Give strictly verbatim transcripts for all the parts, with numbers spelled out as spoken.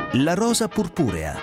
La rosa purpurea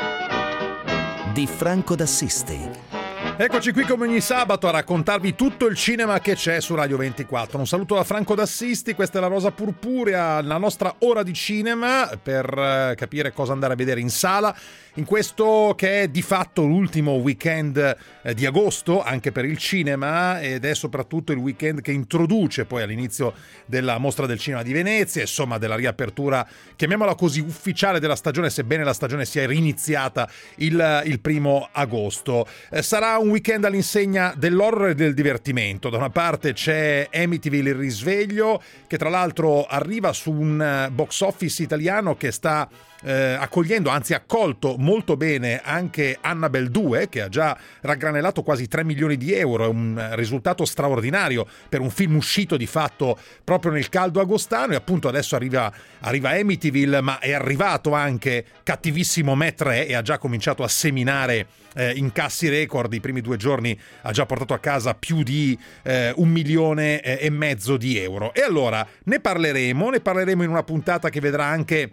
di Franco d'Assisti. Eccoci qui come ogni sabato a raccontarvi tutto il cinema che c'è su Radio ventiquattro. Un saluto da Franco d'Assisti, questa è La Rosa Purpurea, la nostra ora di cinema per capire cosa andare a vedere in sala in questo che è di fatto l'ultimo weekend di agosto anche per il cinema, ed è soprattutto il weekend che introduce poi all'inizio della Mostra del Cinema di Venezia, insomma della riapertura, chiamiamola così, ufficiale della stagione, sebbene la stagione sia riniziata il, il primo agosto. Eh, sarà un weekend all'insegna dell'horror e del divertimento. Da una parte c'è Amityville il risveglio, che tra l'altro arriva su un box office italiano che sta eh, accogliendo, anzi accolto molto bene anche Annabelle due, che ha già raggranellato quasi tre milioni di euro. È un risultato straordinario per un film uscito di fatto proprio nel caldo agostano, e appunto adesso arriva, arriva Amityville, ma è arrivato anche Cattivissimo Me tre e ha già cominciato a seminare eh, incassi record. I primi due giorni ha già portato a casa più di eh, un milione eh, e mezzo di euro. E allora ne parleremo, ne parleremo in una puntata che vedrà anche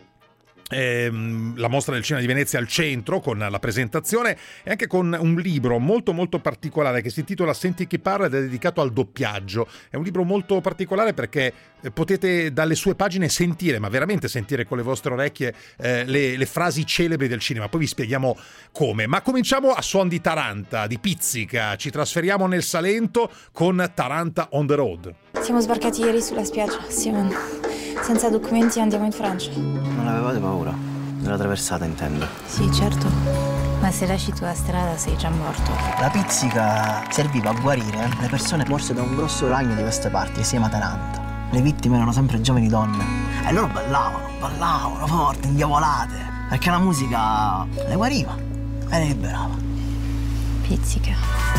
Ehm, la Mostra del Cinema di Venezia al centro, con la presentazione e anche con un libro molto molto particolare che si intitola Senti chi parla ed è dedicato al doppiaggio. È un libro molto particolare perché potete dalle sue pagine sentire, ma veramente sentire con le vostre orecchie eh, le, le frasi celebri del cinema. Poi vi spieghiamo come. Ma cominciamo a suon di Taranta, di pizzica. Ci trasferiamo nel Salento con Taranta on the road. Siamo sbarcati ieri sulla spiaggia, Simon. Senza documenti andiamo in Francia. Non avevate paura? Della traversata, intendo. Sì, certo. Ma se lasci tu la strada sei già morto. La pizzica serviva a guarire le persone morse da un grosso ragno di queste parti, che si chiama Taranta. Le vittime erano sempre giovani donne. E loro ballavano, ballavano forte, indiavolate. Perché la musica le guariva e le liberava. Pizzica.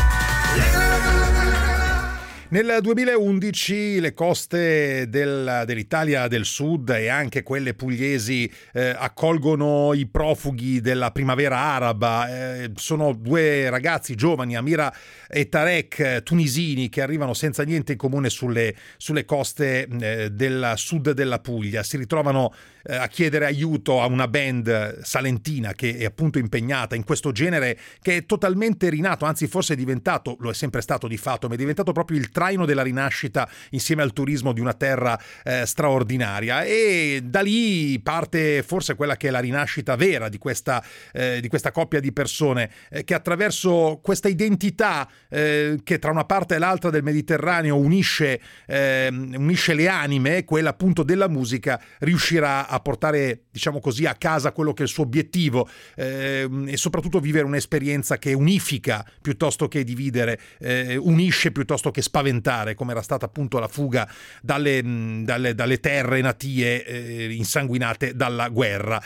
Nel duemilaundici le coste del, dell'Italia del Sud e anche quelle pugliesi eh, accolgono i profughi della primavera araba. Eh, sono due ragazzi giovani, Amira e Tarek, tunisini, che arrivano senza niente in comune sulle, sulle coste eh, del sud della Puglia. Si ritrovano eh, a chiedere aiuto a una band salentina che è appunto impegnata in questo genere che è totalmente rinato, anzi forse è diventato, lo è sempre stato di fatto, ma è diventato proprio il traino della rinascita insieme al turismo di una terra eh, straordinaria. E da lì parte forse quella che è la rinascita vera di questa, eh, di questa coppia di persone eh, che attraverso questa identità eh, che tra una parte e l'altra del Mediterraneo unisce, eh, unisce le anime, quella appunto della musica, riuscirà a portare, diciamo così, a casa quello che è il suo obiettivo eh, e soprattutto vivere un'esperienza che unifica piuttosto che dividere, eh, unisce piuttosto che spaventare, come era stata appunto la fuga dalle, dalle, dalle terre natie eh, insanguinate dalla guerra.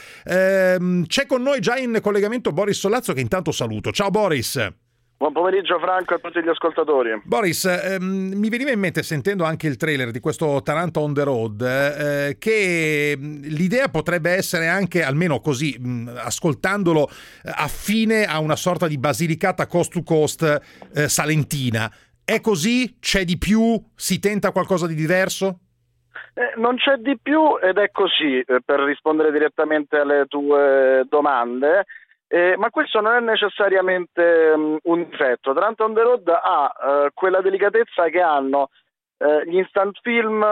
Eh, c'è con noi già in collegamento Boris Sollazzo, che intanto saluto. Ciao Boris. Buon pomeriggio Franco e a tutti gli ascoltatori. Boris, ehm, mi veniva in mente, sentendo anche il trailer di questo Taranta on the road, eh, che l'idea potrebbe essere anche, almeno così, mh, ascoltandolo, affine a una sorta di Basilicata coast to coast eh, salentina. È così? C'è di più? Si tenta qualcosa di diverso? Eh, non c'è di più ed è così, eh, per rispondere direttamente alle tue domande, eh, ma questo non è necessariamente um, un difetto. Taranta on the road ha uh, quella delicatezza che hanno uh, gli instant film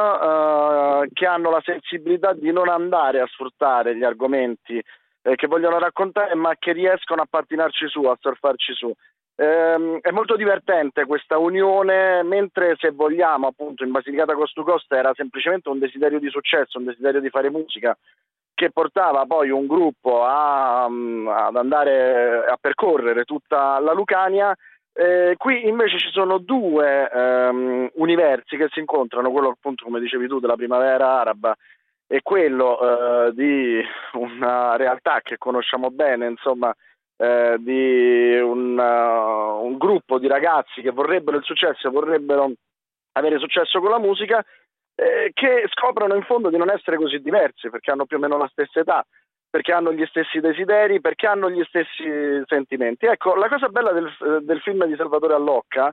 uh, che hanno la sensibilità di non andare a sfruttare gli argomenti eh, che vogliono raccontare, ma che riescono a pattinarci su, a surfarci su. Ehm, è molto divertente questa unione, mentre se vogliamo appunto in Basilicata Coast to Coast era semplicemente un desiderio di successo, un desiderio di fare musica che portava poi un gruppo a, ad andare a percorrere tutta la Lucania. Eh, qui invece ci sono due ehm, universi che si incontrano, quello appunto come dicevi tu della primavera araba e quello eh, di una realtà che conosciamo bene, insomma, Eh, di un, uh, un gruppo di ragazzi che vorrebbero il successo, vorrebbero avere successo con la musica, eh, che scoprono in fondo di non essere così diversi, perché hanno più o meno la stessa età, perché hanno gli stessi desideri, perché hanno gli stessi sentimenti. Ecco, la cosa bella del, del film di Salvatore Allocca,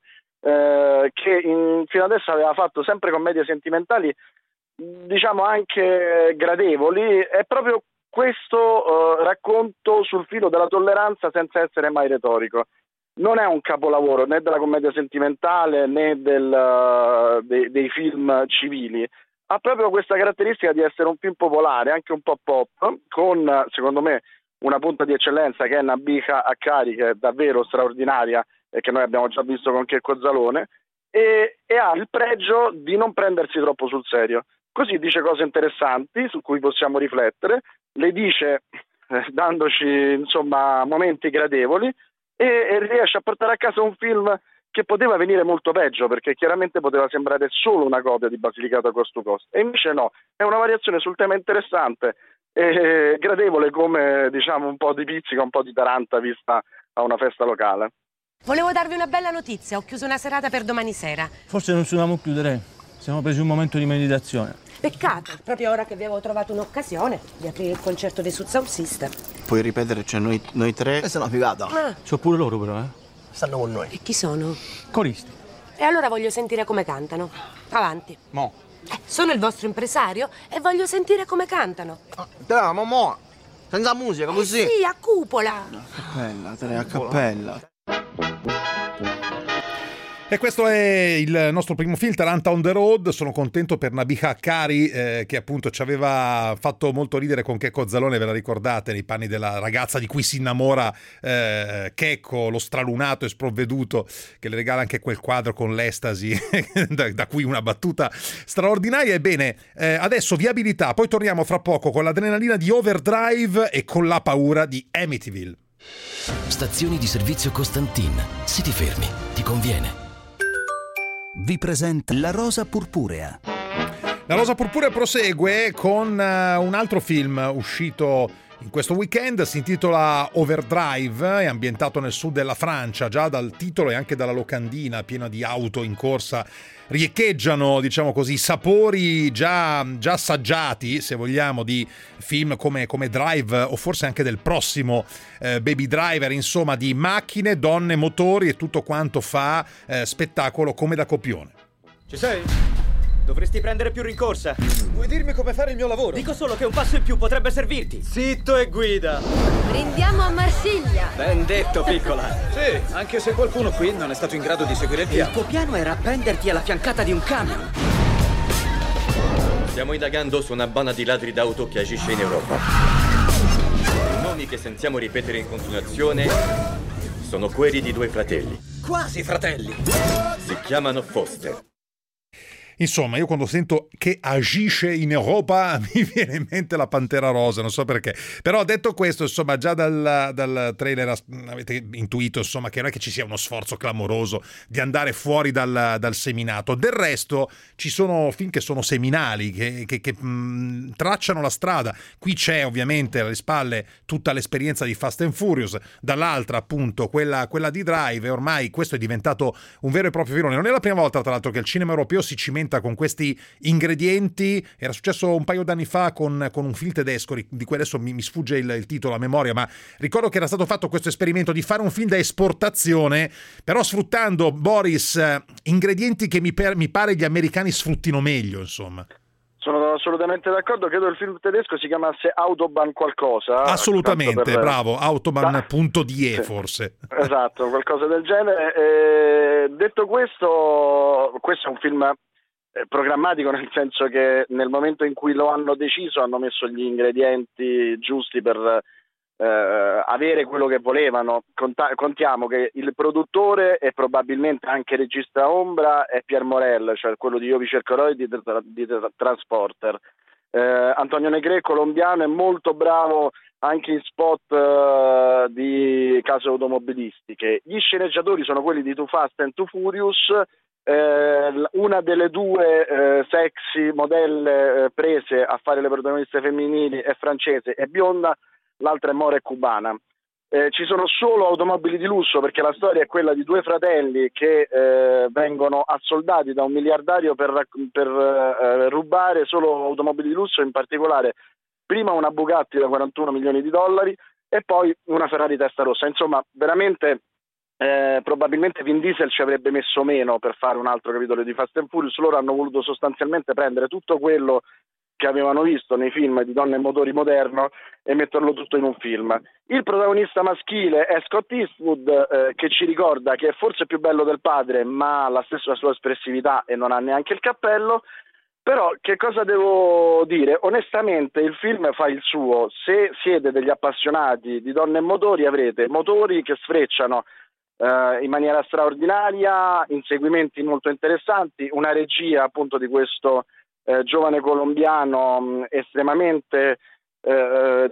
eh, che in, fino adesso aveva fatto sempre commedie sentimentali, diciamo anche gradevoli, è proprio questo eh, racconto sul filo della tolleranza senza essere mai retorico. Non è un capolavoro né della commedia sentimentale né del, uh, dei, dei film civili. Ha proprio questa caratteristica di essere un film popolare, anche un po' pop, con, secondo me, una punta di eccellenza che è Nabiha Akkari, che è davvero straordinaria e che noi abbiamo già visto con Checco Zalone, e, e ha il pregio di non prendersi troppo sul serio. Così dice cose interessanti su cui possiamo riflettere, le dice eh, dandoci insomma momenti gradevoli, e, e riesce a portare a casa un film che poteva venire molto peggio, perché chiaramente poteva sembrare solo una copia di Basilicata Coast to Coast, e invece no, è una variazione sul tema interessante e gradevole, come diciamo un po' di pizzica, un po' di taranta vista a una festa locale. Volevo darvi una bella notizia, ho chiuso una serata per domani sera. Forse non dobbiamo chiudere, siamo presi un momento di meditazione. Peccato, proprio ora che avevo trovato un'occasione di aprire il concerto dei Sud Sound Sister. Puoi ripetere, cioè noi, noi tre... Questa è una figata. Ah. C'ho pure loro però, eh. Stanno con noi. E chi sono? Coristi. E allora voglio sentire come cantano. Avanti. Mo. Eh, sono il vostro impresario e voglio sentire come cantano. Dai, ma mo, senza musica, così. Eh sì, a cupola. A cappella, tre, a cappella. E questo è il nostro primo film, Taranta on the Road. Sono contento per Nabiha Akkari, eh, che appunto ci aveva fatto molto ridere con Checco Zalone, ve la ricordate, nei panni della ragazza di cui si innamora eh, Checco, lo stralunato e sprovveduto, che le regala anche quel quadro con l'estasi, da, da cui una battuta straordinaria. Ebbene, eh, adesso viabilità, poi torniamo fra poco con l'adrenalina di Overdrive e con la paura di Amityville. Stazioni di servizio Costantin. Se ti fermi, ti conviene. Vi presenta La Rosa Purpurea. La Rosa Purpurea prosegue con uh, un altro film uscito in questo weekend, si intitola Overdrive, è ambientato nel sud della Francia, già dal titolo e anche dalla locandina piena di auto in corsa riecheggiano, diciamo così, sapori già, già assaggiati, se vogliamo, di film come, come Drive o forse anche del prossimo eh, Baby Driver, insomma, di macchine, donne, motori e tutto quanto fa eh, spettacolo come da copione. Ci sei? Dovresti prendere più rincorsa. Vuoi dirmi come fare il mio lavoro? Dico solo che un passo in più potrebbe servirti. Zitto e guida. Brindiamo a Marsiglia. Ben detto, piccola. Sì, anche se qualcuno qui non è stato in grado di seguire il piano. Il tuo piano era appenderti alla fiancata di un camion. Stiamo indagando su una banda di ladri d'auto che agisce in Europa. I nomi che sentiamo ripetere in continuazione sono quelli di due fratelli. Quasi fratelli. Si chiamano Foster. Insomma, io quando sento che agisce in Europa mi viene in mente la Pantera Rosa, non so perché. Però detto questo, insomma, già dal, dal trailer avete intuito, insomma, che non è che ci sia uno sforzo clamoroso di andare fuori dal, dal seminato. Del resto ci sono film che sono seminali, che, che, che mh, tracciano la strada. Qui c'è ovviamente alle spalle tutta l'esperienza di Fast and Furious, dall'altra appunto quella, quella di Drive, e ormai questo è diventato un vero e proprio filone. Non è la prima volta, tra l'altro, che il cinema europeo si cimenta con questi ingredienti. Era successo un paio d'anni fa con, con un film tedesco di cui adesso mi, mi sfugge il, il titolo a memoria, ma ricordo che era stato fatto questo esperimento di fare un film da esportazione, però sfruttando, Boris, ingredienti che mi, per, mi pare gli americani sfruttino meglio, insomma. Sono assolutamente d'accordo, credo il film tedesco si chiamasse Autobahn qualcosa. Assolutamente, per... bravo, Autobahn.de sì, forse. Esatto, qualcosa del genere. E, detto questo, questo è un film programmatico, nel senso che nel momento in cui lo hanno deciso hanno messo gli ingredienti giusti per eh, avere quello che volevano. Conta- contiamo che il produttore e probabilmente anche regista ombra è Pierre Morel, cioè quello di Io vi cercherò e di, tra- di tra- Transporter. Eh, Antonio Negre, colombiano, è molto bravo anche in spot uh, di case automobilistiche. Gli sceneggiatori sono quelli di Too Fast and Too Furious. Eh, una delle due eh, sexy modelle eh, prese a fare le protagoniste femminili è francese e bionda, l'altra è mora e cubana. Eh, ci sono solo automobili di lusso, perché la storia è quella di due fratelli che eh, vengono assoldati da un miliardario per, per eh, rubare solo automobili di lusso, in particolare prima una Bugatti da quarantuno milioni di dollari e poi una Ferrari Testarossa. Insomma, veramente eh, probabilmente Vin Diesel ci avrebbe messo meno per fare un altro capitolo di Fast and Furious. Loro hanno voluto sostanzialmente prendere tutto quello che che avevano visto nei film di Donne e Motori moderno e metterlo tutto in un film. Il protagonista maschile è Scott Eastwood, eh, che ci ricorda che è forse più bello del padre, ma ha la stessa sua espressività e non ha neanche il cappello. Però che cosa devo dire? Onestamente il film fa il suo. Se siete degli appassionati di Donne e Motori avrete motori che sfrecciano eh, in maniera straordinaria, inseguimenti molto interessanti, una regia appunto di questo eh, giovane colombiano mh, estremamente eh,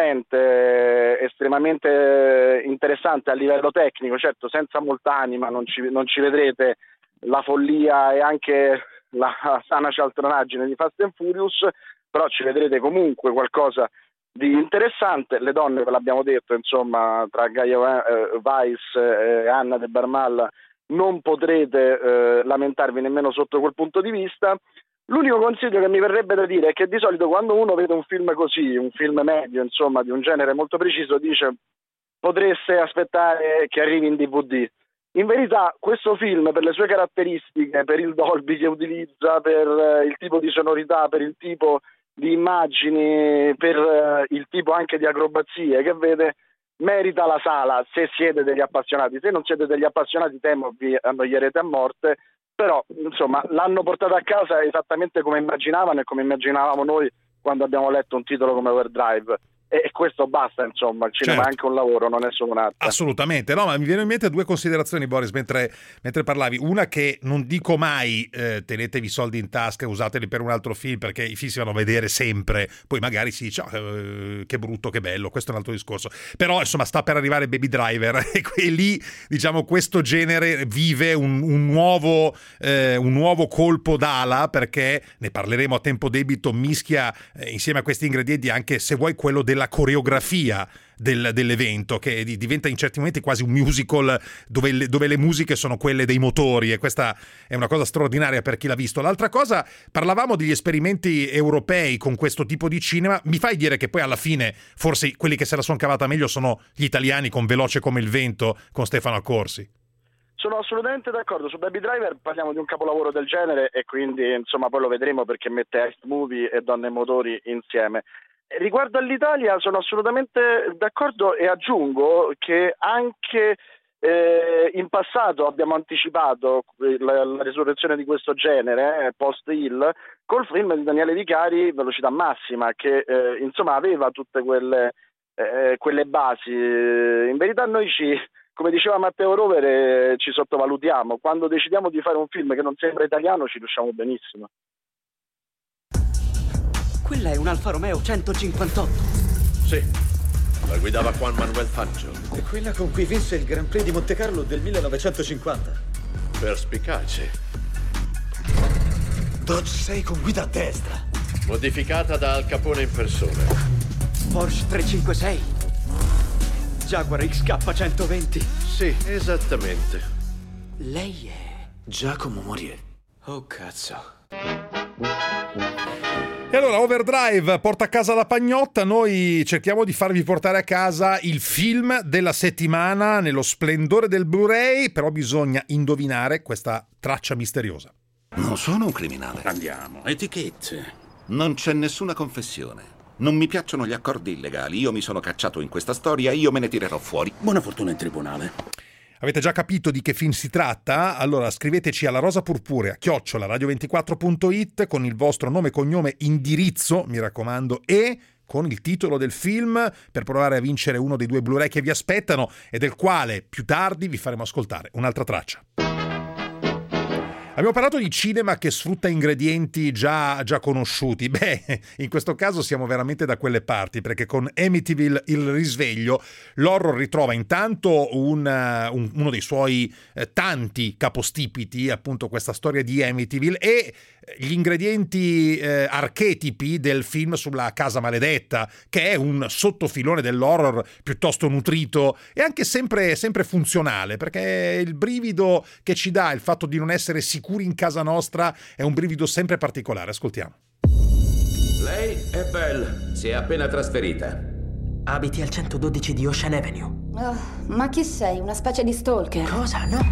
diligente, estremamente interessante a livello tecnico, certo senza molta anima, non ci, non ci vedrete la follia e anche la sana cialtronaggine di Fast and Furious, però ci vedrete comunque qualcosa di interessante. Le donne, ve l'abbiamo detto, insomma, tra Gaia eh, Weiss e Anna de Barmal non potrete eh, lamentarvi nemmeno sotto quel punto di vista. L'unico consiglio che mi verrebbe da dire è che di solito quando uno vede un film così, un film medio, insomma, di un genere molto preciso, dice potreste aspettare che arrivi in D V D. In verità questo film, per le sue caratteristiche, per il Dolby che utilizza, per il tipo di sonorità, per il tipo di immagini, per il tipo anche di acrobazie che vede, merita la sala se siete degli appassionati. Se non siete degli appassionati temo vi annoierete a morte, però insomma l'hanno portato a casa esattamente come immaginavano e come immaginavamo noi quando abbiamo letto un titolo come Overdrive. E questo basta, insomma, il cinema certo. È anche un lavoro, non è solo un'arte. Assolutamente, no, ma mi viene in mente due considerazioni, Boris, mentre, mentre parlavi. Una che non dico mai eh, tenetevi i soldi in tasca, usateli per un altro film, perché i film si vanno a vedere sempre, poi magari si dice oh, eh, che brutto, che bello, questo è un altro discorso. Però insomma sta per arrivare Baby Driver e lì diciamo questo genere vive un, un, nuovo, eh, un nuovo colpo d'ala, perché ne parleremo a tempo debito, mischia eh, insieme a questi ingredienti anche, se vuoi, quello della coreografia del, dell'evento, che diventa in certi momenti quasi un musical dove le, dove le musiche sono quelle dei motori, e questa è una cosa straordinaria per chi l'ha visto. L'altra cosa, parlavamo degli esperimenti europei con questo tipo di cinema, mi fai dire che poi alla fine forse quelli che se la sono cavata meglio sono gli italiani con Veloce come il vento con Stefano Accorsi? Sono assolutamente d'accordo. Su Baby Driver parliamo di un capolavoro del genere e quindi insomma poi lo vedremo, perché mette Heist Movie e Donne e Motori insieme. Riguardo all'Italia sono assolutamente d'accordo e aggiungo che anche eh, in passato abbiamo anticipato la, la risurrezione di questo genere, eh, post Hill, col film di Daniele Vicari, Velocità Massima, che eh, insomma aveva tutte quelle, eh, quelle basi. In verità noi ci, come diceva Matteo Rovere, ci sottovalutiamo. Quando decidiamo di fare un film che non sembra italiano ci riusciamo benissimo. Quella è un Alfa Romeo centocinquantotto. Sì, la guidava Juan Manuel Fangio. È quella con cui vinse il Gran Prix di Monte Carlo del millenovecentocinquanta. Perspicace. Dodge sei con guida a destra. Modificata da Al Capone in persona. Porsche trecentocinquantasei. Jaguar X K centoventi. Sì, esattamente. Lei è Giacomo Morier. Oh, cazzo. E allora Overdrive porta a casa la pagnotta, noi cerchiamo di farvi portare a casa il film della settimana nello splendore del Blu-ray, però bisogna indovinare questa traccia misteriosa. Non sono un criminale. Andiamo, etichette. Non c'è nessuna confessione. Non mi piacciono gli accordi illegali, io mi sono cacciato in questa storia, io me ne tirerò fuori. Buona fortuna in tribunale. Avete già capito di che film si tratta? Allora scriveteci alla rosapurpurea chiocciola radio ventiquattro punto it con il vostro nome, cognome, indirizzo, mi raccomando, e con il titolo del film per provare a vincere uno dei due Blu-ray che vi aspettano e del quale più tardi vi faremo ascoltare un'altra traccia. Abbiamo parlato di cinema che sfrutta ingredienti già, già conosciuti. Beh, in questo caso siamo veramente da quelle parti, perché con Amityville il risveglio l'horror ritrova intanto un, un, uno dei suoi eh, tanti capostipiti, appunto questa storia di Amityville, e gli ingredienti eh, archetipi del film sulla casa maledetta, che è un sottofilone dell'horror piuttosto nutrito e anche sempre, sempre funzionale, perché il brivido che ci dà il fatto di non essere sicuri in casa nostra è un brivido sempre particolare. Ascoltiamo. Lei è Belle, si è appena trasferita. Abiti al centododici di Ocean Avenue. Oh, ma chi sei? Una specie di stalker? Cosa? No.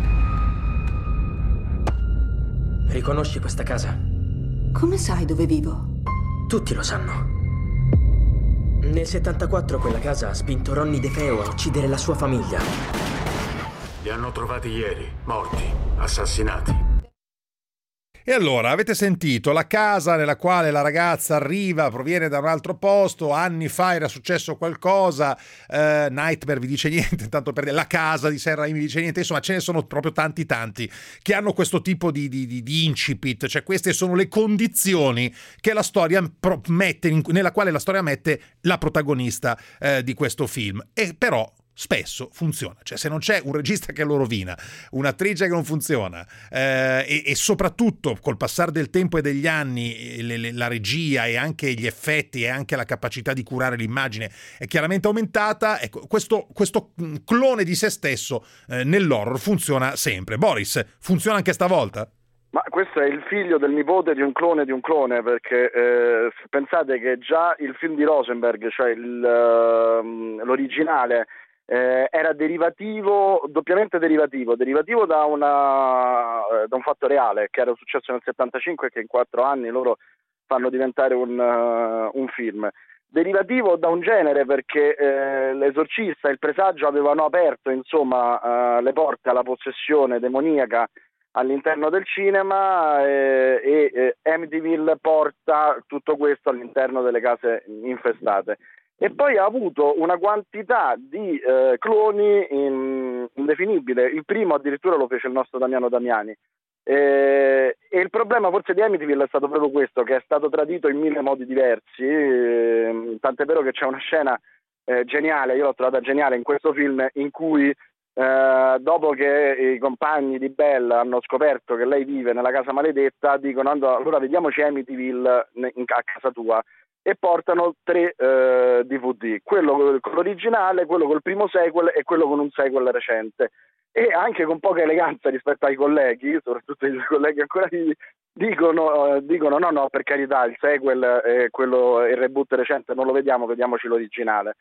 Riconosci questa casa? Come sai dove vivo? Tutti lo sanno. Nel settantaquattro quella casa ha spinto Ronnie DeFeo a uccidere la sua famiglia. Li hanno trovati ieri, morti, assassinati. E allora, avete sentito, la casa nella quale la ragazza arriva proviene da un altro posto, anni fa era successo qualcosa, eh, Nightmare vi dice niente, tanto per dire, la casa di Sam Raimi vi dice niente, insomma ce ne sono proprio tanti tanti che hanno questo tipo di, di, di, di incipit, cioè queste sono le condizioni che la storia mette, nella quale la storia mette la protagonista eh, di questo film, e però spesso funziona, cioè se non c'è un regista che lo rovina, un'attrice che non funziona eh, e, e soprattutto col passare del tempo e degli anni le, le, la regia e anche gli effetti e anche la capacità di curare l'immagine è chiaramente aumentata, ecco, questo, questo clone di se stesso eh, nell'horror funziona sempre. Boris, funziona anche stavolta? Ma questo è il figlio del nipote di un clone di un clone, perché eh, pensate che già il film di Rosenberg, cioè il, uh, l'originale, Eh, era derivativo, doppiamente derivativo, derivativo da, una, eh, da un fatto reale che era successo nel settantacinque e che in quattro anni loro fanno diventare un, uh, un film. Derivativo da un genere perché eh, l'esorcista e il presagio avevano aperto insomma uh, le porte alla possessione demoniaca all'interno del cinema eh, e eh, Amityville porta tutto questo all'interno delle case infestate. E poi ha avuto una quantità di eh, cloni in, indefinibile. Il primo addirittura lo fece il nostro Damiano Damiani. Eh, e il problema forse di Amityville è stato proprio questo, che è stato tradito in mille modi diversi. Eh, tant'è vero che c'è una scena eh, geniale, io l'ho trovata geniale in questo film, in cui eh, dopo che i compagni di Belle hanno scoperto che lei vive nella casa maledetta, dicono allora vediamoci Amityville in, a casa tua. E portano tre eh, D V D, quello con l'originale, quello col primo sequel e quello con un sequel recente, e anche con poca eleganza rispetto ai colleghi, soprattutto i colleghi ancora vivi, dicono, eh, dicono no no per carità il sequel e quello, il reboot recente non lo vediamo, vediamoci l'originale.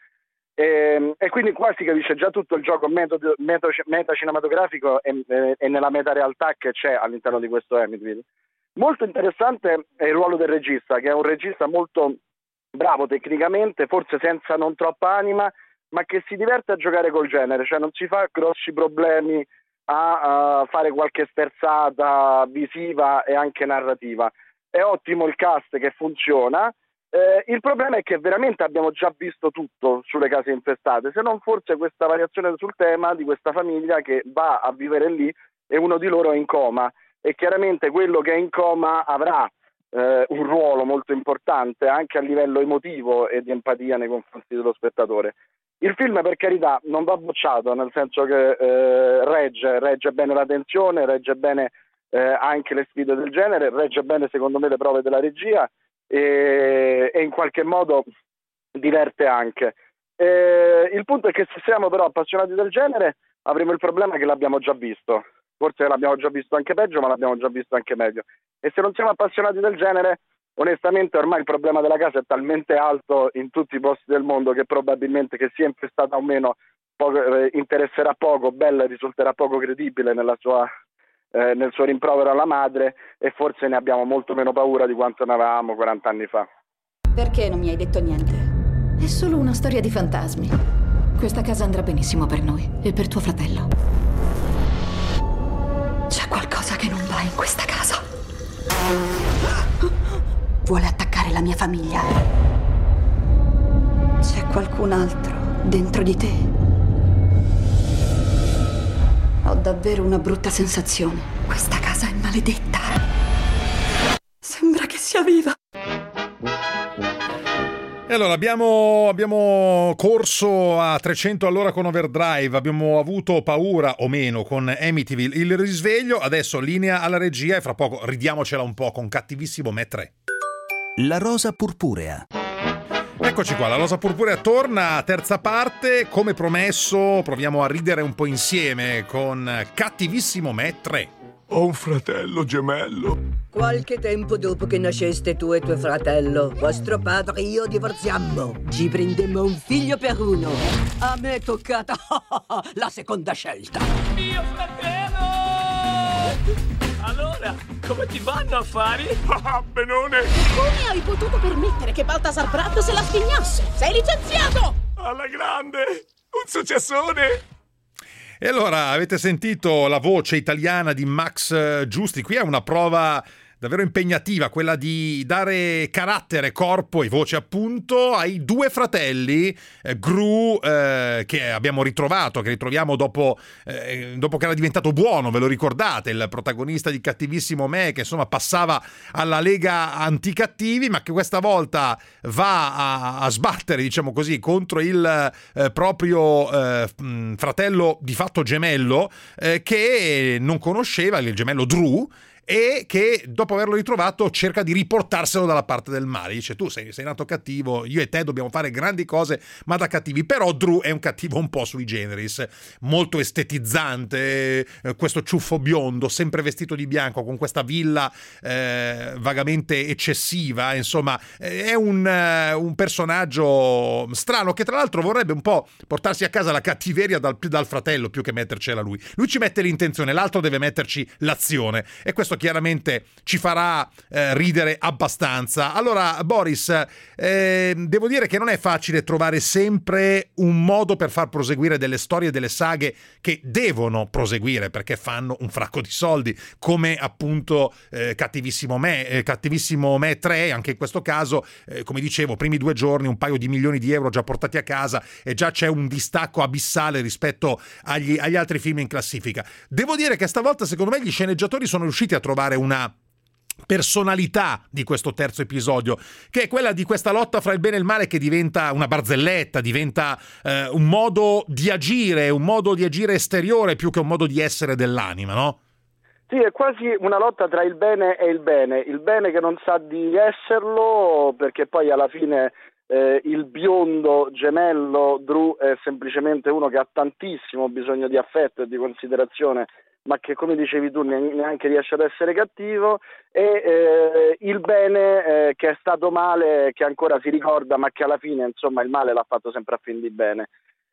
E, e quindi qua si capisce già tutto il gioco metodo, meta, meta cinematografico e, e, e nella meta realtà che c'è all'interno di questo Amityville. Molto interessante è il ruolo del regista, che è un regista molto bravo tecnicamente, forse senza non troppa anima, ma che si diverte a giocare col genere, cioè non si fa grossi problemi a, a fare qualche sterzata visiva e anche narrativa. È ottimo il cast che funziona, eh, il problema è che veramente abbiamo già visto tutto sulle case infestate, se non forse questa variazione sul tema di questa famiglia che va a vivere lì e uno di loro è in coma, e chiaramente quello che è in coma avrà Eh, un ruolo molto importante anche a livello emotivo e di empatia nei confronti dello spettatore. Il film, per carità, non va bocciato, nel senso che eh, regge, regge bene la tensione, regge bene eh, anche le sfide del genere, regge bene secondo me le prove della regia e, e in qualche modo diverte anche. Eh, il punto è che se siamo però appassionati del genere avremo il problema che l'abbiamo già visto. Forse l'abbiamo già visto anche peggio, ma l'abbiamo già visto anche meglio. E se non siamo appassionati del genere, onestamente ormai il problema della casa è talmente alto in tutti i posti del mondo che probabilmente, che sia infestata o meno, poco, eh, interesserà poco, Belle risulterà poco credibile nella sua, eh, nel suo rimprovero alla madre, e forse ne abbiamo molto meno paura di quanto ne avevamo quaranta anni fa. Perché non mi hai detto niente? È solo una storia di fantasmi. Questa casa andrà benissimo per noi e per tuo fratello. C'è qualcosa che non va in questa casa. Vuole attaccare la mia famiglia. C'è qualcun altro dentro di te. Ho davvero una brutta sensazione. Questa casa è maledetta. Sembra che sia viva. E allora abbiamo, abbiamo corso a trecento all'ora con Overdrive, abbiamo avuto paura o meno con Amityville, il risveglio, adesso linea alla regia e fra poco ridiamocela un po' con Cattivissimo Me tre. La rosa purpurea. Eccoci qua, la rosa purpurea torna, terza parte, come promesso proviamo a ridere un po' insieme con Cattivissimo Me tre. Ho un fratello gemello. Qualche tempo dopo che nasceste tu e tuo fratello, vostro padre e io divorziammo. Ci prendemmo un figlio per uno. A me è toccata la seconda scelta. Mio fratello! Allora, come ti vanno affari? Ah, benone! Come hai potuto permettere che Baltasar Brat se la sfignasse? Sei licenziato! Alla grande! Un successone! E allora, avete sentito la voce italiana di Max Giusti? Qui è una prova davvero impegnativa, quella di dare carattere, corpo e voce appunto ai due fratelli, eh, Gru, eh, che abbiamo ritrovato, che ritroviamo dopo, eh, dopo che era diventato buono, ve lo ricordate, il protagonista di Cattivissimo Me, che insomma passava alla Lega Anticattivi, ma che questa volta va a, a sbattere, diciamo così, contro il eh, proprio eh, fratello di fatto gemello, eh, che non conosceva, il gemello Drew, e che dopo averlo ritrovato cerca di riportarselo dalla parte del male. Dice: tu sei, sei nato cattivo, io e te dobbiamo fare grandi cose ma da cattivi. Però Drew è un cattivo un po' sui generis, molto estetizzante, eh, questo ciuffo biondo sempre vestito di bianco con questa villa eh, vagamente eccessiva, insomma eh, è un, uh, un personaggio strano che tra l'altro vorrebbe un po' portarsi a casa la cattiveria dal, dal fratello più che mettercela lui. Lui ci mette l'intenzione, l'altro deve metterci l'azione, e questo chiaramente ci farà eh, ridere abbastanza. Allora, Boris, eh, devo dire che non è facile trovare sempre un modo per far proseguire delle storie, delle saghe che devono proseguire perché fanno un fracco di soldi, come appunto eh, Cattivissimo Me, eh, Cattivissimo Me tre, anche in questo caso, eh, come dicevo, primi due giorni un paio di milioni di euro già portati a casa e già c'è un distacco abissale rispetto agli, agli altri film in classifica. Devo dire che stavolta secondo me gli sceneggiatori sono riusciti a trovare una personalità di questo terzo episodio, che è quella di questa lotta fra il bene e il male che diventa una barzelletta, diventa eh, un modo di agire, un modo di agire esteriore più che un modo di essere dell'anima, no? Sì, è quasi una lotta tra il bene e il bene, il bene che non sa di esserlo, perché poi alla fine eh, il biondo gemello Drew è semplicemente uno che ha tantissimo bisogno di affetto e di considerazione, ma che, come dicevi tu, neanche riesce ad essere cattivo, e eh, il bene eh, che è stato male, che ancora si ricorda, ma che alla fine insomma il male l'ha fatto sempre a fin di bene.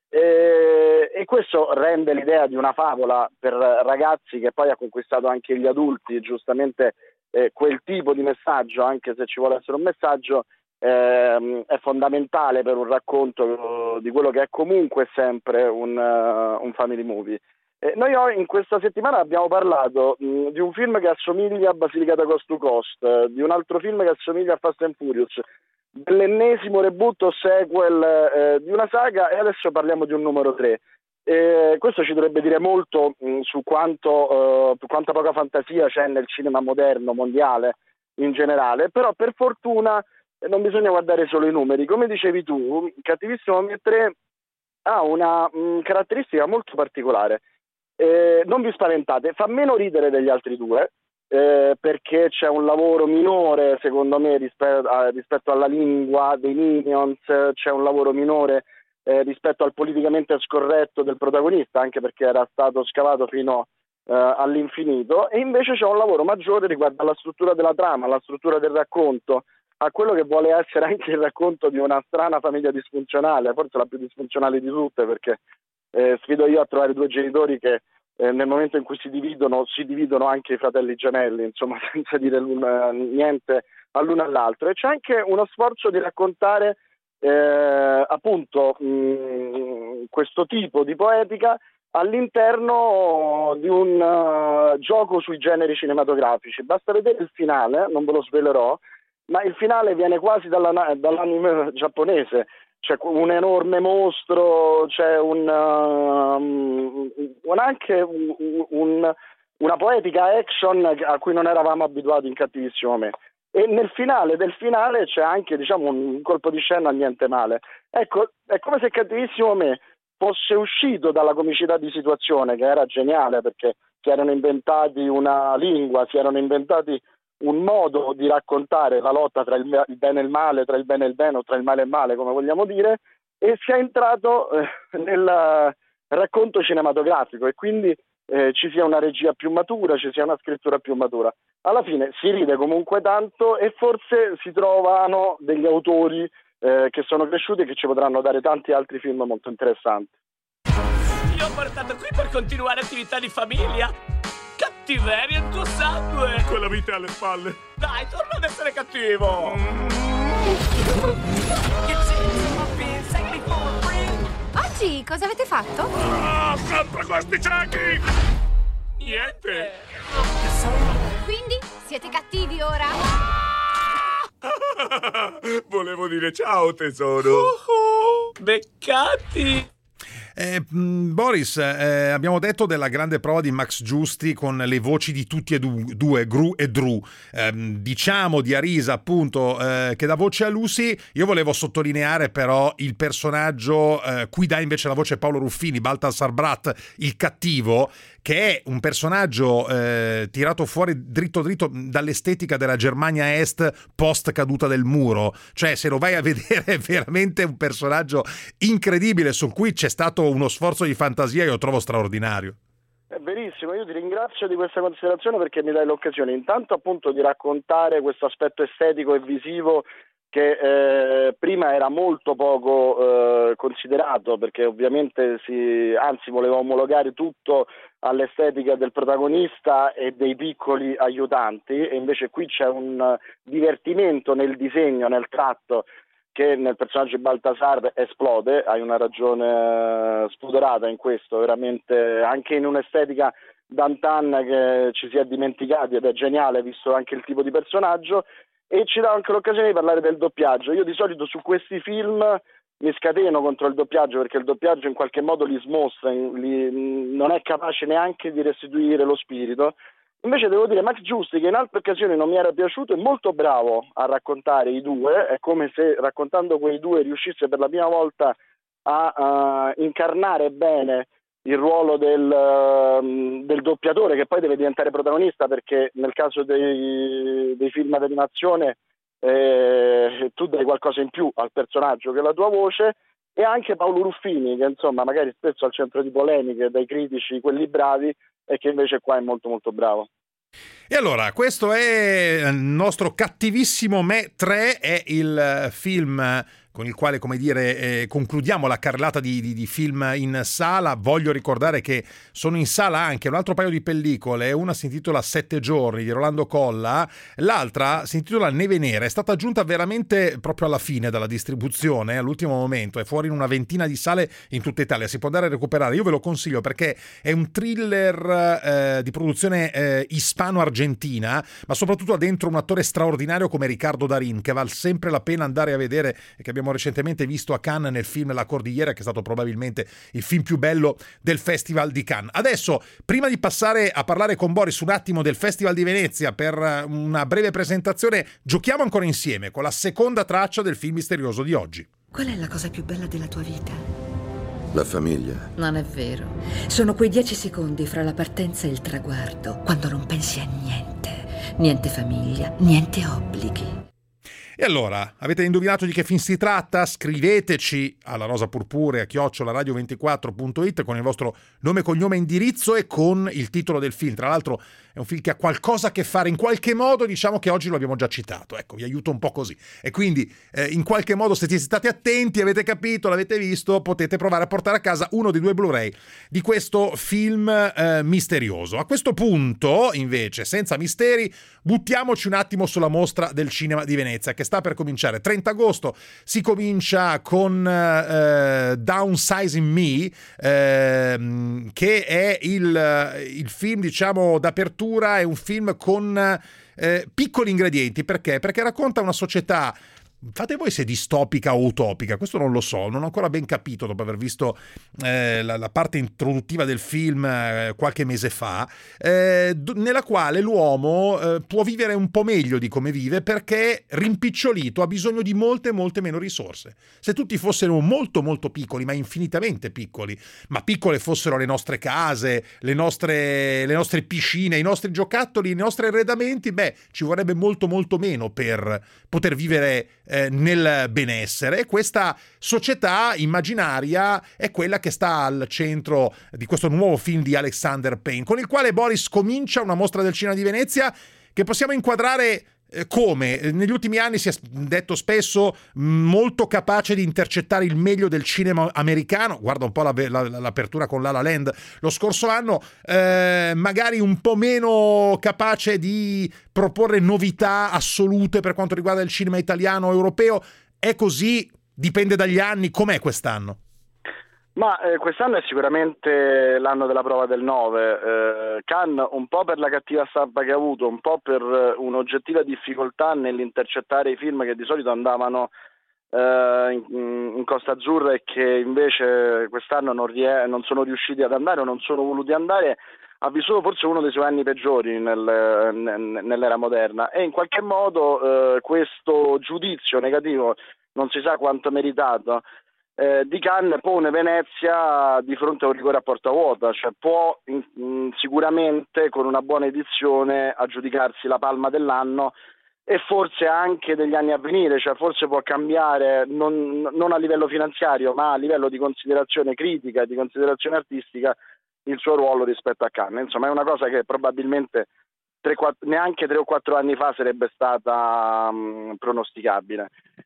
E, e questo rende l'idea di una favola per ragazzi che poi ha conquistato anche gli adulti, giustamente eh, quel tipo di messaggio, anche se ci vuole essere un messaggio, eh, è fondamentale per un racconto di quello che è comunque sempre un, uh, un family movie. Eh, noi in questa settimana abbiamo parlato mh, di un film che assomiglia a Basilicata Coast to Coast, eh, di un altro film che assomiglia a Fast and Furious, dell'ennesimo reboot o sequel eh, di una saga, e adesso parliamo di un numero tre. Eh, questo ci dovrebbe dire molto mh, su quanto, eh, quanta poca fantasia c'è nel cinema moderno, mondiale in generale, però per fortuna eh, non bisogna guardare solo i numeri. Come dicevi tu, Cattivissimo Me tre ha una mh, caratteristica molto particolare. Eh, non vi spaventate, fa meno ridere degli altri due, eh, perché c'è un lavoro minore secondo me rispetto, a, rispetto alla lingua dei Minions, c'è un lavoro minore eh, rispetto al politicamente scorretto del protagonista, anche perché era stato scavato fino eh, all'infinito, e invece c'è un lavoro maggiore riguardo alla struttura della trama, alla struttura del racconto, a quello che vuole essere anche il racconto di una strana famiglia disfunzionale, forse la più disfunzionale di tutte, perché Eh, sfido io a trovare due genitori che eh, nel momento in cui si dividono si dividono anche i fratelli gemelli, insomma, senza dire niente all'uno all'altro. E c'è anche uno sforzo di raccontare eh, appunto mh, questo tipo di poetica all'interno di un uh, gioco sui generi cinematografici. Basta vedere il finale, non ve lo svelerò, ma il finale viene quasi dalla, dall'anime giapponese. C'è un enorme mostro, c'è un, um, un anche un, un, una poetica action a cui non eravamo abituati in Cattivissimo Me. E nel finale del finale c'è anche, diciamo, un colpo di scena niente male. Ecco, è come se Cattivissimo Me fosse uscito dalla comicità di situazione, che era geniale perché si erano inventati una lingua, si erano inventati un modo di raccontare la lotta tra il bene e il male, tra il bene e il bene o tra il male e il male, come vogliamo dire, e si è entrato eh, nel racconto cinematografico, e quindi eh, ci sia una regia più matura, ci sia una scrittura più matura. Alla fine si ride comunque tanto, e forse si trovano degli autori eh, che sono cresciuti e che ci potranno dare tanti altri film molto interessanti. Io ho portato qui per continuare attività di famiglia. Cattivo! cattiveria il tuo sangue. Quella vita alle spalle. Dai, torna ad essere cattivo. Oggi cosa avete fatto? Ah, sempre questi ciechi! Niente. Quindi siete cattivi ora? Volevo dire ciao, tesoro. Beccati. Eh, Boris, eh, abbiamo detto della grande prova di Max Giusti con le voci di tutti e du- due, Gru e Drew. Eh, diciamo di Arisa, appunto, eh, che dà voce a Lucy. Io volevo sottolineare però il personaggio eh, cui dà invece la voce Paolo Ruffini, Baltasar Bratt, il cattivo, che è un personaggio eh, tirato fuori dritto dritto dall'estetica della Germania Est post caduta del muro. Cioè, se lo vai a vedere, è veramente un personaggio incredibile, su cui c'è stato uno sforzo di fantasia che io trovo straordinario. È verissimo, io ti ringrazio di questa considerazione perché mi dai l'occasione intanto appunto di raccontare questo aspetto estetico e visivo che eh, prima era molto poco eh, considerato, perché ovviamente si, anzi voleva omologare tutto all'estetica del protagonista e dei piccoli aiutanti, e invece qui c'è un divertimento nel disegno, nel tratto, che nel personaggio di Baltasar esplode. Hai una ragione spuderata in questo, veramente, anche in un'estetica d'antan che ci si è dimenticati, ed è geniale visto anche il tipo di personaggio. E ci dà anche l'occasione di parlare del doppiaggio. Io di solito su questi film mi scateno contro il doppiaggio, perché il doppiaggio in qualche modo li smostra, li, non è capace neanche di restituire lo spirito. Invece devo dire, Max Giusti, che in altre occasioni non mi era piaciuto, è molto bravo a raccontare i due. È come se raccontando quei due riuscisse per la prima volta a uh, incarnare bene il ruolo del, uh, del doppiatore, che poi deve diventare protagonista, perché nel caso dei, dei film d'animazione eh, tu dai qualcosa in più al personaggio che è la tua voce. E anche Paolo Ruffini, che insomma magari spesso al centro di polemiche dai critici, quelli bravi, e che invece qua è molto molto bravo. E allora, questo è il nostro cattivissimo Me tre, è il film con il quale, come dire, eh, concludiamo la carrellata di, di, di film in sala. Voglio ricordare che sono in sala anche un altro paio di pellicole, una si intitola Sette giorni di Rolando Colla, l'altra si intitola Neve nera, è stata aggiunta veramente proprio alla fine dalla distribuzione, all'ultimo momento, è fuori in una ventina di sale in tutta Italia, si può andare a recuperare. Io ve lo consiglio perché è un thriller eh, di produzione eh, ispano-argentina, ma soprattutto ha dentro un attore straordinario come Ricardo Darín, che vale sempre la pena andare a vedere e che abbiamo recentemente visto a Cannes nel film La Cordigliera, che è stato probabilmente il film più bello del Festival di Cannes. Adesso, prima di passare a parlare con Boris un attimo del Festival di Venezia per una breve presentazione, giochiamo ancora insieme con la seconda traccia del film misterioso di oggi. Qual è la cosa più bella della tua vita? La famiglia. Non è vero. Sono quei dieci secondi fra la partenza e il traguardo, quando non pensi a niente. Niente famiglia, niente obblighi. E allora, avete indovinato di che film si tratta? Scriveteci alla rosa purpurea chiocciola radio ventiquattro punto it con il vostro nome, cognome e indirizzo e con il titolo del film. Tra l'altro è un film che ha qualcosa a che fare in qualche modo, diciamo che oggi lo abbiamo già citato, ecco, vi aiuto un po' così. E quindi eh, in qualche modo, se siete stati attenti, avete capito, l'avete visto, potete provare a portare a casa uno dei due Blu-ray di questo film eh, misterioso. A questo punto, invece, senza misteri, buttiamoci un attimo sulla mostra del cinema di Venezia, che sta per cominciare. trenta agosto si comincia con uh, Downsizing Me, uh, che è il, il film, diciamo, d'apertura. È un film con uh, piccoli ingredienti. Perché? Perché racconta una società, fate voi se distopica o utopica, questo non lo so, non ho ancora ben capito dopo aver visto eh, la, la parte introduttiva del film eh, qualche mese fa, eh, d- nella quale l'uomo eh, può vivere un po' meglio di come vive perché rimpicciolito ha bisogno di molte molte meno risorse. Se tutti fossero molto molto piccoli, ma infinitamente piccoli, ma piccole fossero le nostre case, le nostre, le nostre piscine, i nostri giocattoli, i nostri arredamenti, beh, ci vorrebbe molto molto meno per poter vivere Eh, nel benessere. Questa società immaginaria è quella che sta al centro di questo nuovo film di Alexander Payne, con il quale Boris comincia una mostra del cinema di Venezia che possiamo inquadrare come negli ultimi anni si è detto spesso, molto capace di intercettare il meglio del cinema americano. Guarda un po' la, la, l'apertura con La La Land lo scorso anno, eh, magari un po' meno capace di proporre novità assolute per quanto riguarda il cinema italiano o europeo. È così? Dipende dagli anni? Com'è quest'anno? Ma eh, quest'anno è sicuramente l'anno della prova del nove. Eh, Cannes, un po' per la cattiva stampa che ha avuto, un po' per eh, un'oggettiva difficoltà nell'intercettare i film che di solito andavano eh, in, in Costa Azzurra e che invece quest'anno non, rie- non sono riusciti ad andare o non sono voluti andare, ha vissuto forse uno dei suoi anni peggiori nel, nel, nell'era moderna, e in qualche modo eh, questo giudizio negativo, non si sa quanto meritato, Eh, di Cannes pone Venezia di fronte a un rigore a porta vuota, cioè può in, in, sicuramente con una buona edizione aggiudicarsi la palma dell'anno e forse anche degli anni a venire, cioè forse può cambiare non, non a livello finanziario ma a livello di considerazione critica, di considerazione artistica, il suo ruolo rispetto a Cannes. Insomma, è una cosa che probabilmente tre, quattro, neanche tre o quattro anni fa sarebbe stata mh, pronosticabile.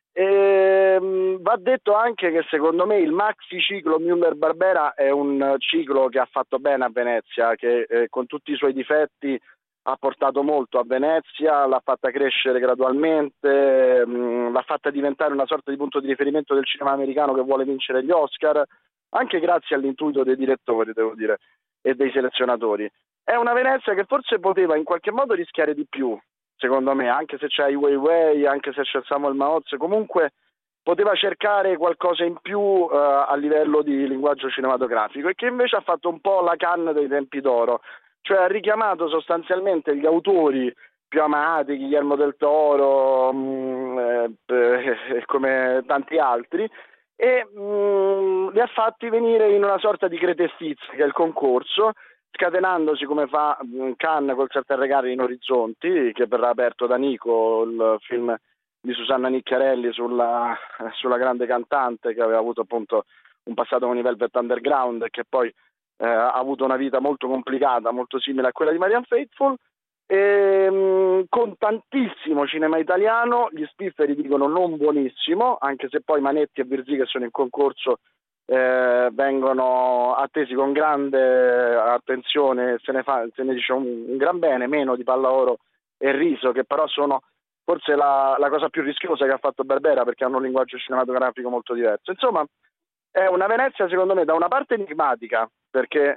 E, mh, va detto anche che secondo me il maxi ciclo Müller-Barbera è un ciclo che ha fatto bene a Venezia, che eh, con tutti i suoi difetti ha portato molto a Venezia, l'ha fatta crescere gradualmente, mh, l'ha fatta diventare una sorta di punto di riferimento del cinema americano che vuole vincere gli Oscar, anche grazie all'intuito dei direttori, devo dire, e dei selezionatori. È una Venezia che forse poteva in qualche modo rischiare di più, secondo me, anche se c'è Ai Weiwei, anche se c'è Samuel Maoz, comunque poteva cercare qualcosa in più uh, a livello di linguaggio cinematografico, e che invece ha fatto un po' la Cannes dei tempi d'oro, cioè ha richiamato sostanzialmente gli autori più amati, Guillermo del Toro, mh, eh, come tanti altri, e mh, li ha fatti venire in una sorta di greatest hits, che è il concorso, scatenandosi come fa Cannes col Certarregare in Orizzonti, che verrà aperto da Nico, il film di Susanna Nicchiarelli sulla, sulla grande cantante che aveva avuto appunto un passato con i Velvet Underground e che poi eh, ha avuto una vita molto complicata, molto simile a quella di Marianne Faithfull, e, mh, con tantissimo cinema italiano. Gli spifferi dicono non buonissimo, anche se poi Manetti e Virzì, che sono in concorso, Eh, vengono attesi con grande attenzione, se ne, fa, se ne dice un, un gran bene, meno di Pallaoro e Riso, che però sono forse la, la cosa più rischiosa che ha fatto Barbera, perché hanno un linguaggio cinematografico molto diverso. Insomma, è una Venezia secondo me da una parte enigmatica, perché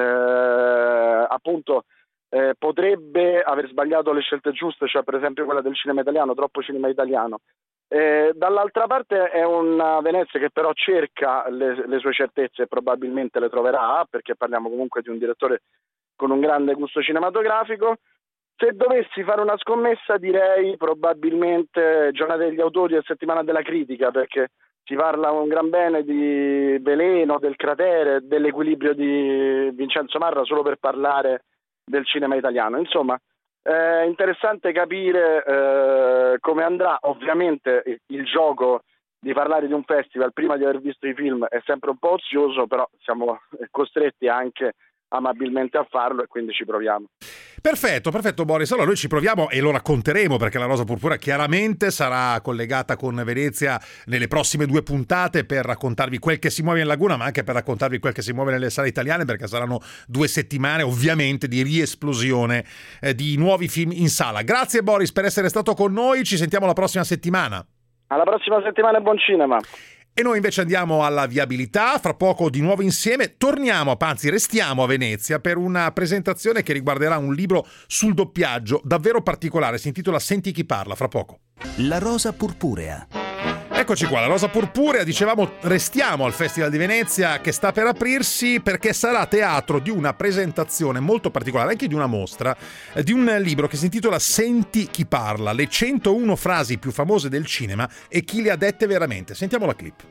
eh, appunto eh, potrebbe aver sbagliato le scelte giuste, cioè per esempio quella del cinema italiano, troppo cinema italiano. Eh, dall'altra parte è una Venezia che però cerca le, le sue certezze e probabilmente le troverà, perché parliamo comunque di un direttore con un grande gusto cinematografico. Se dovessi fare una scommessa direi probabilmente Giornata degli Autori e Settimana della Critica, perché si parla un gran bene di Veleno, del Cratere, dell'equilibrio di Vincenzo Marra, solo per parlare del cinema italiano. Insomma, è interessante capire eh, come andrà. Ovviamente il, il gioco di parlare di un festival prima di aver visto i film è sempre un po' ozioso, però siamo costretti anche amabilmente a farlo e quindi ci proviamo. Perfetto, perfetto Boris. Allora noi ci proviamo e lo racconteremo, perché la Rosa Purpura chiaramente sarà collegata con Venezia nelle prossime due puntate per raccontarvi quel che si muove in Laguna, ma anche per raccontarvi quel che si muove nelle sale italiane, perché saranno due settimane ovviamente di riesplosione eh, di nuovi film in sala. Grazie Boris per essere stato con noi, ci sentiamo la prossima settimana. Alla prossima settimana e buon cinema. E noi invece andiamo alla viabilità, fra poco di nuovo insieme, torniamo, anzi restiamo a Venezia per una presentazione che riguarderà un libro sul doppiaggio davvero particolare, si intitola Senti chi parla, fra poco. La Rosa Purpurea. Eccoci qua, la Rosa Purpurea, dicevamo restiamo al Festival di Venezia che sta per aprirsi, perché sarà teatro di una presentazione molto particolare, anche di una mostra, di un libro che si intitola Senti chi parla, le centouno frasi più famose del cinema e chi le ha dette veramente. Sentiamo la clip.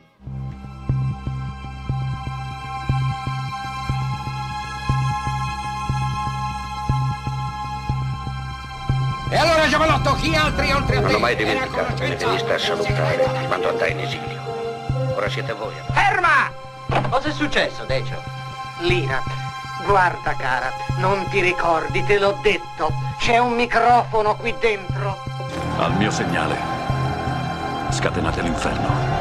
E allora giovanotto, chi altri oltre a te? Non ho mai dimenticato, mi veniste a salutare quando andai in esilio. Ora siete voi. Ferma! Cosa è successo, Decio? Lina, guarda cara, non ti ricordi, te l'ho detto. C'è un microfono qui dentro. Al mio segnale, scatenate l'inferno.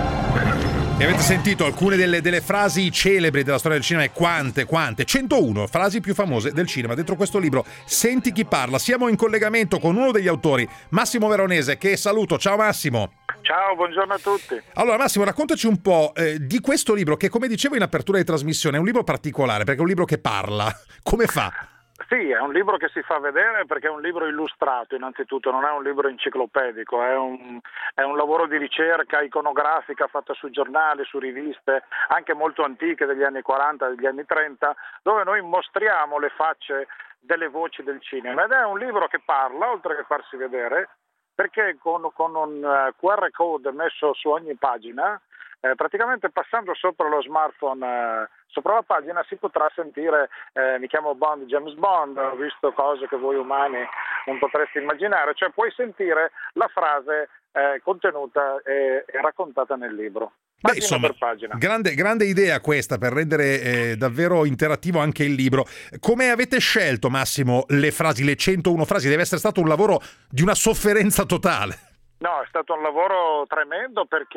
E avete sentito alcune delle, delle frasi celebri della storia del cinema, e quante, quante, centouno frasi più famose del cinema dentro questo libro Senti chi parla. Siamo in collegamento con uno degli autori, Massimo Veronese, che saluto. Ciao Massimo. Ciao, buongiorno a tutti. Allora Massimo, raccontaci un po' eh, di questo libro che, come dicevo in apertura di trasmissione, è un libro particolare perché è un libro che parla. Come fa? Sì, è un libro che si fa vedere perché è un libro illustrato innanzitutto, non è un libro enciclopedico, è un, è un lavoro di ricerca iconografica fatta su giornali, su riviste, anche molto antiche degli anni quaranta, degli anni trenta, dove noi mostriamo le facce delle voci del cinema. Ed è un libro che parla, oltre che farsi vedere, perché con, con un Q R code messo su ogni pagina, eh, praticamente passando sopra lo smartphone, eh, sopra la pagina si potrà sentire, eh, mi chiamo Bond, James Bond, ho visto cose che voi umani non potreste immaginare, cioè puoi sentire la frase eh, contenuta e, e raccontata nel libro. Beh, insomma, per pagina. Grande, grande idea questa per rendere eh, davvero interattivo anche il libro. Come avete scelto, Massimo, le frasi, le centouno frasi? Deve essere stato un lavoro di una sofferenza totale. No, è stato un lavoro tremendo perché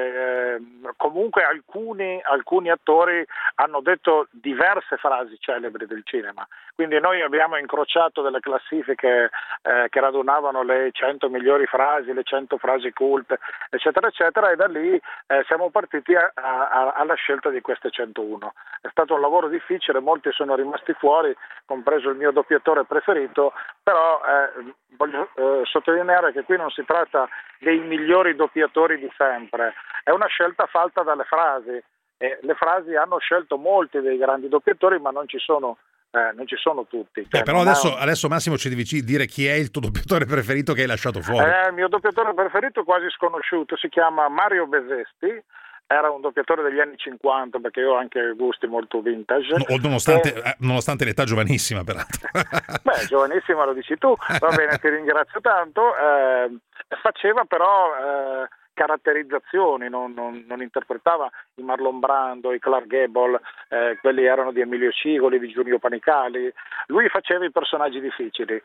eh, comunque alcuni, alcuni attori hanno detto diverse frasi celebri del cinema, quindi noi abbiamo incrociato delle classifiche eh, che radunavano le cento migliori frasi, le cento frasi cult, eccetera, eccetera, e da lì eh, siamo partiti a, a, alla scelta di queste centouno. È stato un lavoro difficile, molti sono rimasti fuori, compreso il mio doppiatore preferito, però eh, voglio eh, sottolineare che qui non si tratta dei migliori doppiatori di sempre, è una scelta fatta dalle frasi, e le frasi hanno scelto molti dei grandi doppiatori, ma non ci sono, eh, non ci sono tutti. Cioè, eh, però adesso, un... adesso Massimo ci devi dire chi è il tuo doppiatore preferito che hai lasciato fuori. Eh, il mio doppiatore preferito quasi sconosciuto, si chiama Mario Besesti. Era un doppiatore degli anni cinquanta, perché io ho anche gusti molto vintage. No, nonostante, e... nonostante l'età giovanissima, peraltro. Beh, giovanissima lo dici tu, va bene, ti ringrazio tanto. Eh, faceva però eh, caratterizzazioni, non, non, non interpretava i Marlon Brando, i Clark Gable, eh, quelli erano di Emilio Cigoli, di Giulio Panicali. Lui faceva i personaggi difficili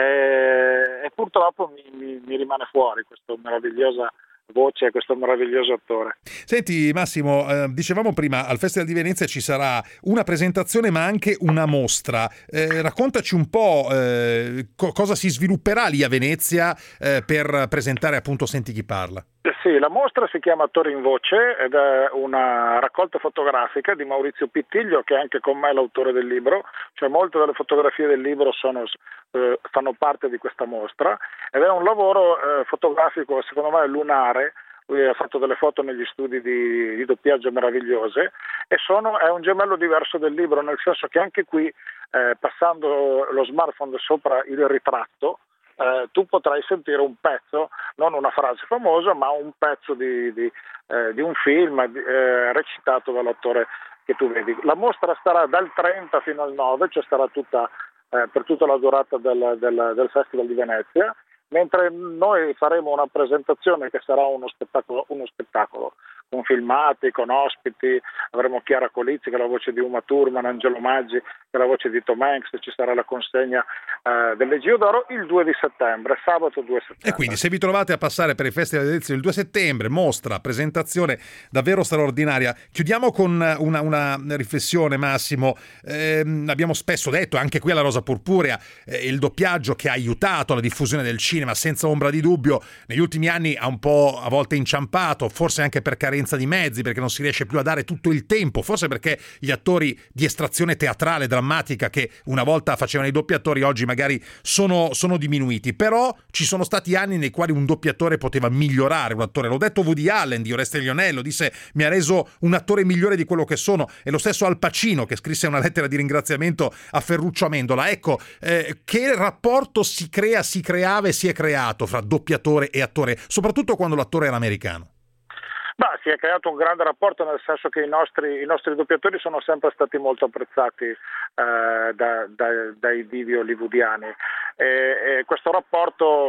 eh, e purtroppo mi, mi, mi rimane fuori questo meravigliosa voce, questo meraviglioso attore. Senti Massimo, eh, dicevamo prima al Festival di Venezia ci sarà una presentazione ma anche una mostra, eh, raccontaci un po' eh, co- cosa si svilupperà lì a Venezia eh, per presentare appunto Senti chi parla. Eh sì, la mostra si chiama Attori in Voce ed è una raccolta fotografica di Maurizio Pittiglio, che è anche con me l'autore del libro, cioè molte delle fotografie del libro sono, eh, fanno parte di questa mostra, ed è un lavoro eh, fotografico secondo me lunare. Lui ha fatto delle foto negli studi di, di doppiaggio meravigliose e sono, è un gemello diverso del libro, nel senso che anche qui eh, passando lo smartphone sopra il ritratto Eh, tu potrai sentire un pezzo, non una frase famosa, ma un pezzo di, di, eh, di un film eh, recitato dall'attore che tu vedi. La mostra starà dal trenta fino al nove, cioè starà tutta, eh, per tutta la durata del, del, del Festival di Venezia, mentre noi faremo una presentazione che sarà uno spettacolo, uno spettacolo con filmati, con ospiti, avremo Chiara Colizzi che è la voce di Uma Thurman, Angelo Maggi che è la voce di Tom Hanks, ci sarà la consegna eh, del Leggio d'Oro il due di settembre, sabato due settembre. E quindi se vi trovate a passare per il Festival di Venezia il due settembre, mostra, presentazione davvero straordinaria. Chiudiamo con una, una riflessione, Massimo. Eh, abbiamo spesso detto, anche qui alla Rosa Purpurea, eh, il doppiaggio che ha aiutato la diffusione del cinema, senza ombra di dubbio, negli ultimi anni ha un po' a volte inciampato, forse anche per carenza di mezzi, perché non si riesce più a dare tutto il tempo, forse perché gli attori di estrazione teatrale, drammatica, che una volta facevano i doppiatori, oggi magari sono, sono diminuiti. Però ci sono stati anni nei quali un doppiatore poteva migliorare un attore. L'ho detto Woody Allen di Oreste e Lionello, disse: mi ha reso un attore migliore di quello che sono. E lo stesso Al Pacino, che scrisse una lettera di ringraziamento a Ferruccio Amendola. Ecco, eh, che rapporto si crea, si creava e si è creato fra doppiatore e attore, soprattutto quando l'attore era americano? Bah, si è creato un grande rapporto, nel senso che i nostri, i nostri doppiatori sono sempre stati molto apprezzati eh, da, da, dai divi hollywoodiani e, e questo rapporto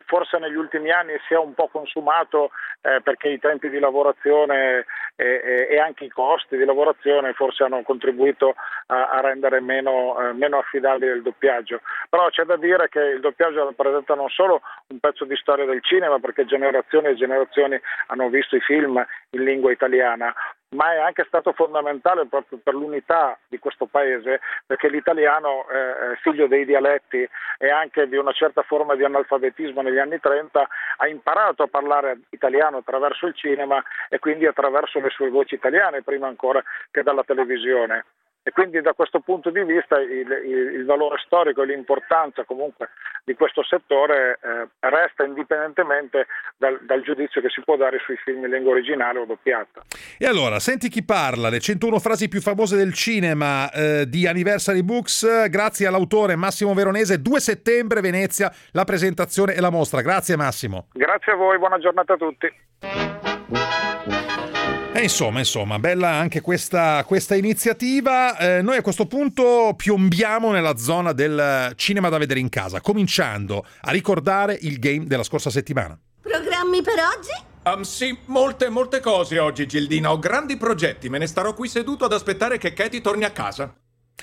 forse negli ultimi anni si è un po' consumato eh, perché i tempi di lavorazione e, e anche i costi di lavorazione forse hanno contribuito a, a rendere meno, eh, meno affidabile il doppiaggio. Però c'è da dire che il doppiaggio rappresenta non solo un pezzo di storia del cinema, perché generazioni e generazioni hanno visto i film in lingua italiana, ma è anche stato fondamentale proprio per l'unità di questo paese, perché l'italiano, eh, figlio dei dialetti e anche di una certa forma di analfabetismo negli anni trenta, ha imparato a parlare italiano attraverso il cinema e quindi attraverso le sue voci italiane, prima ancora che dalla televisione. E quindi da questo punto di vista il, il, il valore storico e l'importanza comunque di questo settore eh, resta indipendentemente dal, dal giudizio che si può dare sui film in lingua originale o doppiata. E allora, senti chi parla, le centouno frasi più famose del cinema eh, di Anniversary Books, grazie all'autore Massimo Veronese. due settembre, Venezia, la presentazione e la mostra. Grazie Massimo. Grazie a voi, buona giornata a tutti. E insomma, insomma, bella anche questa, questa iniziativa. Eh, noi a questo punto piombiamo nella zona del cinema da vedere in casa, cominciando a ricordare il game della scorsa settimana. Programmi per oggi? Um, sì, molte, molte cose oggi, Gildina. Ho grandi progetti. Me ne starò qui seduto ad aspettare che Katie torni a casa.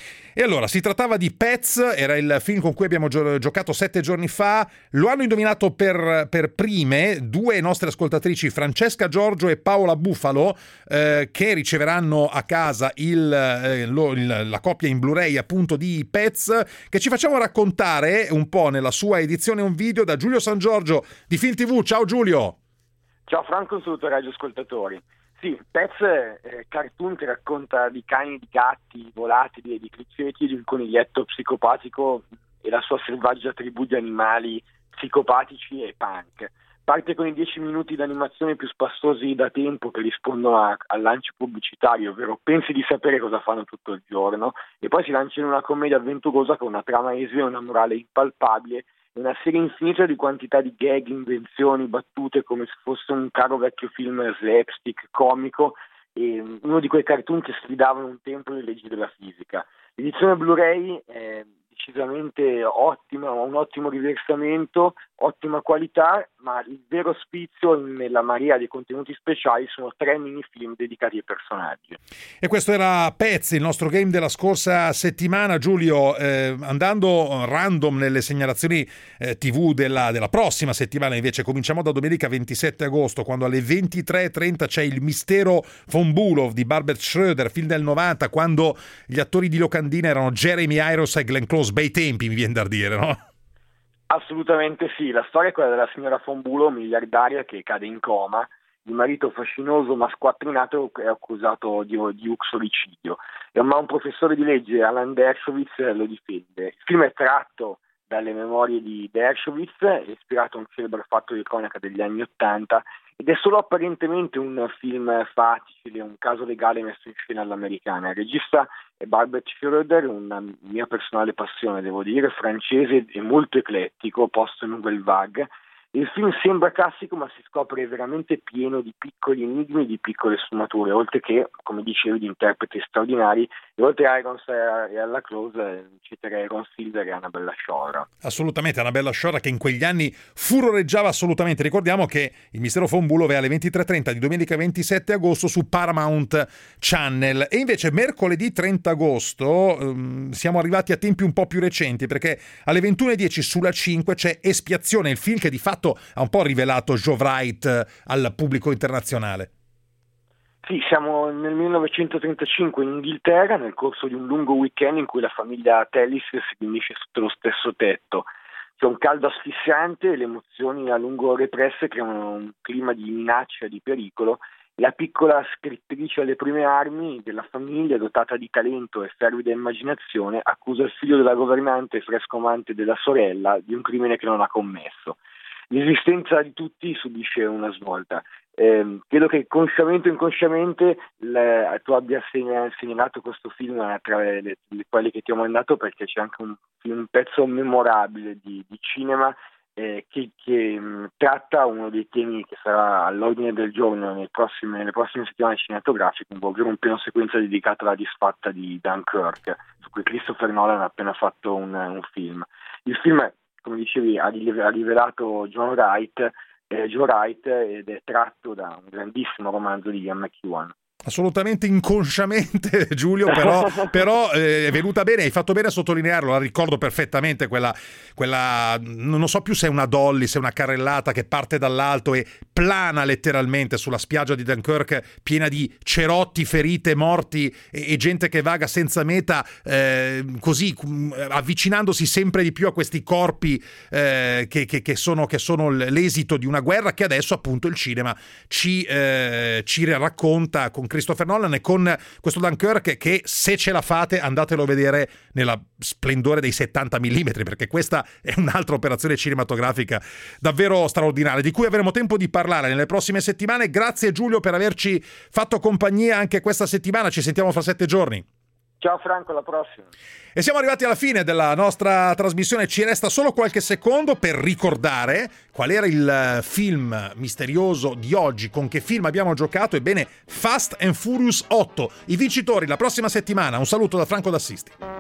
E allora, si trattava di Pets, era il film con cui abbiamo gio- giocato sette giorni fa. Lo hanno indovinato per, per prime due nostre ascoltatrici, Francesca Giorgio e Paola Bufalo, eh, che riceveranno a casa il, eh, lo, il, la copia in Blu-ray appunto di Pets, che ci facciamo raccontare un po' nella sua edizione un video da Giulio San Giorgio di Film tivù. Ciao Giulio! Ciao Franco, un saluto ai radioascoltatori. Sì, Pets è un cartoon che racconta di cani, di gatti, volatili e di criceti, di un coniglietto psicopatico e la sua selvaggia tribù di animali psicopatici e punk. Parte con i dieci minuti di animazione più spassosi da tempo che rispondono a, al lancio pubblicitario, ovvero pensi di sapere cosa fanno tutto il giorno, e poi si lancia in una commedia avventurosa con una trama esile e una morale impalpabile, una serie infinita di quantità di gag, invenzioni, battute, come se fosse un caro vecchio film slapstick comico, e uno di quei cartoon che sfidavano un tempo le leggi della fisica. L'edizione Blu-ray è decisamente ottima, ha un ottimo riversamento, ottima qualità, ma il vero spizio nella marea dei contenuti speciali sono tre minifilm dedicati ai personaggi. E questo era Pezzi, il nostro game della scorsa settimana. Giulio, eh, andando random nelle segnalazioni eh, tivù della, della prossima settimana, invece cominciamo da domenica ventisette agosto, quando alle ventitré e trenta c'è Il mistero von Bülow di Barbet Schroeder, film del novanta, quando gli attori di locandina erano Jeremy Irons e Glenn Close. Bei tempi, mi viene da dire, no? Assolutamente sì, la storia è quella della signora von Bülow, miliardaria che cade in coma, il marito fascinoso ma squattrinato è accusato di, di uxoricidio, ma un professore di legge, Alan Dershowitz, lo difende. Il film è tratto dalle memorie di Dershowitz, è ispirato a un celebre fatto di cronaca degli anni Ottanta, ed è solo apparentemente un film facile, un caso legale messo in scena all'americana. Il regista è Barbet Schroeder, una mia personale passione, devo dire, francese e molto eclettico, post nouvelle vague. Il film sembra classico, ma si scopre veramente pieno di piccoli enigmi e di piccole sfumature, oltre che, come dicevi, di interpreti straordinari. E oltre a Irons e alla Close, citerei Ron Silver e Annabella Sciorra. Assolutamente, Annabella Sciorra, che in quegli anni furoreggiava assolutamente. Ricordiamo che Il mistero von Bülow è alle ventitré e trenta di domenica ventisette agosto su Paramount Channel. E invece mercoledì trenta agosto um, siamo arrivati a tempi un po' più recenti, perché alle ventuno e dieci sulla cinque c'è Espiazione, il film che di fatto ha un po' rivelato Joe Wright al pubblico internazionale. Sì, siamo nel millenovecentotrentacinque in Inghilterra, nel corso di un lungo weekend in cui la famiglia Tellis si riunisce sotto lo stesso tetto. C'è un caldo asfissiante e le emozioni a lungo represse creano un clima di minaccia e di pericolo. La piccola scrittrice alle prime armi della famiglia, dotata di talento e fervida immaginazione, accusa il figlio della governante e fresco amante della sorella di un crimine che non ha commesso. L'esistenza di tutti subisce una svolta. Eh, credo che consciamente o inconsciamente le, tu abbia segnalato questo film tra le, le, le quelle che ti ho mandato, perché c'è anche un, un pezzo memorabile di, di cinema eh, che, che mh, tratta uno dei temi che sarà all'ordine del giorno nelle prossime, nelle prossime settimane cinematografiche, ovvero un piano sequenza dedicato alla disfatta di Dunkirk, su cui Christopher Nolan ha appena fatto un, un film. Il film, come dicevi, ha rivelato John Wright, eh, Joe Wright, ed è tratto da un grandissimo romanzo di Ian McEwan. Assolutamente inconsciamente, Giulio, però, però eh, è venuta bene, hai fatto bene a sottolinearlo, la ricordo perfettamente quella, quella, non so più se è una dolly, se è una carrellata che parte dall'alto e plana letteralmente sulla spiaggia di Dunkirk, piena di cerotti, ferite, morti e, e gente che vaga senza meta, eh, così avvicinandosi sempre di più a questi corpi eh, che, che, che, sono, che sono l'esito di una guerra che adesso appunto il cinema ci, eh, ci racconta con Christopher Nolan e con questo Dunkirk, che se ce la fate andatelo a vedere nella splendore dei settanta millimetri, perché questa è un'altra operazione cinematografica davvero straordinaria di cui avremo tempo di parlare nelle prossime settimane. Grazie Giulio per averci fatto compagnia anche questa settimana, ci sentiamo fra sette giorni. Ciao Franco, alla prossima. E siamo arrivati alla fine della nostra trasmissione, ci resta solo qualche secondo per ricordare qual era il film misterioso di oggi, con che film abbiamo giocato. Ebbene, Fast and Furious otto, i vincitori la prossima settimana. Un saluto da Franco D'Assisti.